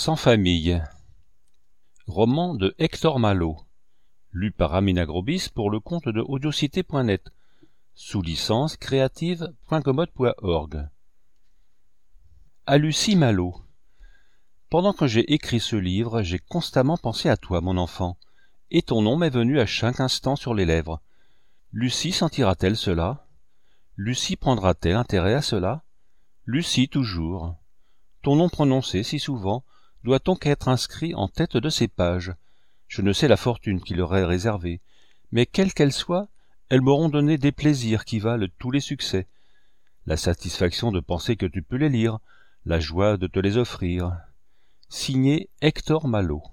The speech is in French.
Sans famille. Roman de Hector Malot, lu par Amina Grobis pour le compte de audiocité.net, sous licence creative.commode.org. À Lucie Malot. Pendant que j'ai écrit ce livre, j'ai constamment pensé à toi, mon enfant, et ton nom m'est venu à chaque instant sur les lèvres. Lucie sentira-t-elle cela? Lucie prendra-t-elle intérêt à cela? Lucie toujours. Ton nom prononcé si souvent doit donc être inscrit en tête de ces pages. Je ne sais la fortune qui leur est réservée, mais quelle qu'elle soit, elles m'auront donné des plaisirs qui valent tous les succès. La satisfaction de penser que tu peux les lire, la joie de te les offrir. Signé Hector Malot.